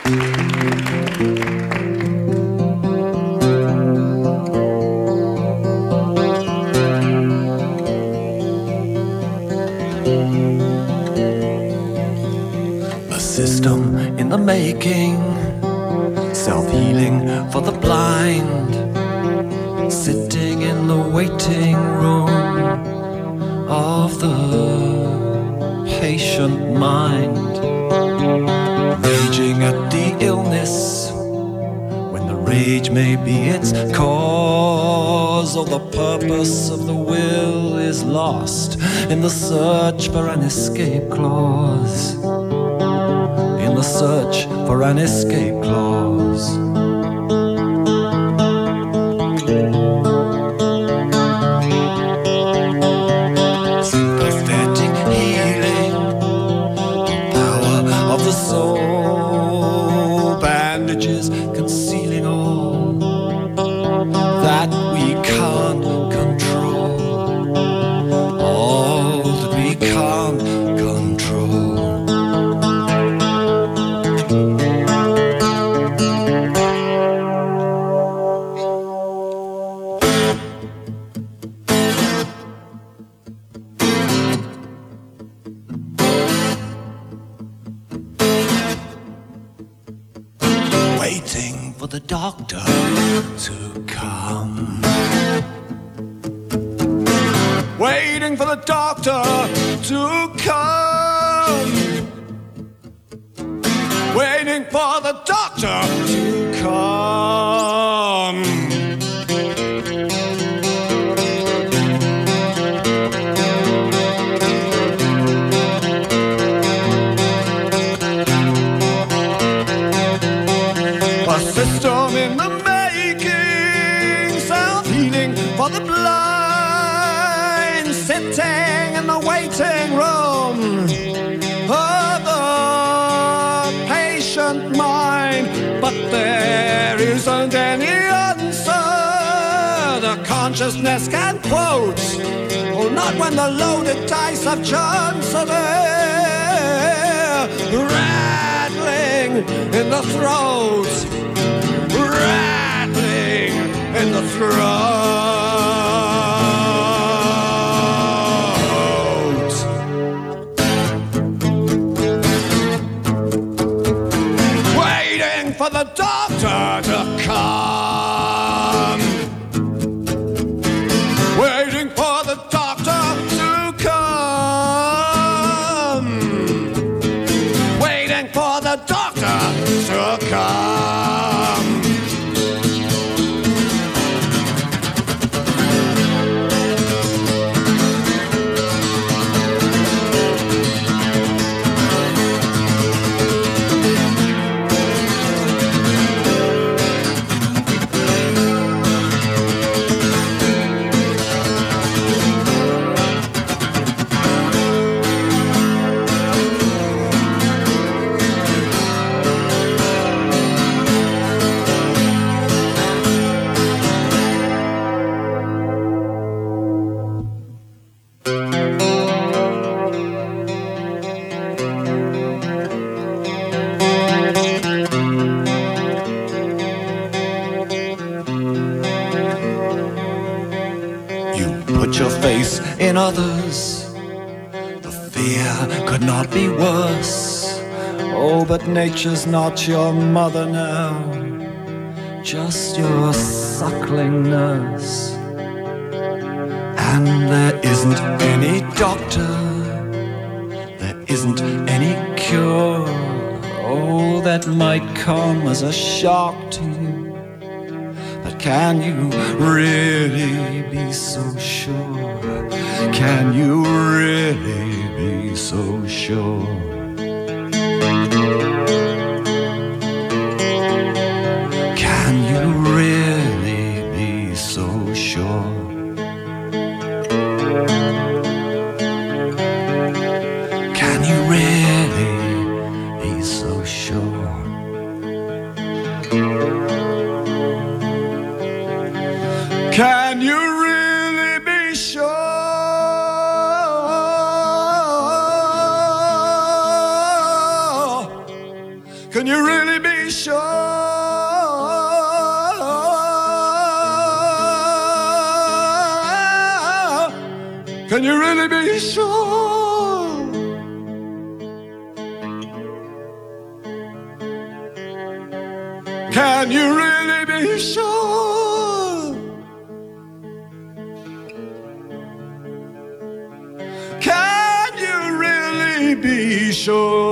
A system in the making, self-healing for the blind, sitting in the waiting room of the patient mind, raging at the illness when the rage may be its cause. Oh, the purpose of the will is lost in the search for an escape clause, in the search for an escape clause. Sympathetic healing, the power of the soul, bandages concealing all that we can't control, all that we can't control. Waiting for the doctor to come, waiting for the doctor to come, waiting for the doctor to come. A system in the making, self-healing for the blind, sitting in the waiting room of the patient mind. But there isn't any answer the consciousness can quote. Oh, not when the loaded dice of chance are there, rattling in the throat, rattling in the throat. Waiting for the doctor to come, waiting for the doctor to come, waiting for the doctor to come. Put your faith in others, the fear could not be worse. Oh, but nature's not your mother now, just your suckling nurse. And there isn't any doctor, there isn't any cure, oh, that might come as a shock to you. But can you really be so sure? Can you really be so sure? Can you really be so sure? Can you really be so sure? Can you really be sure? Can Can you really be sure? Can you really be sure? Can you really be sure? Can you really be sure?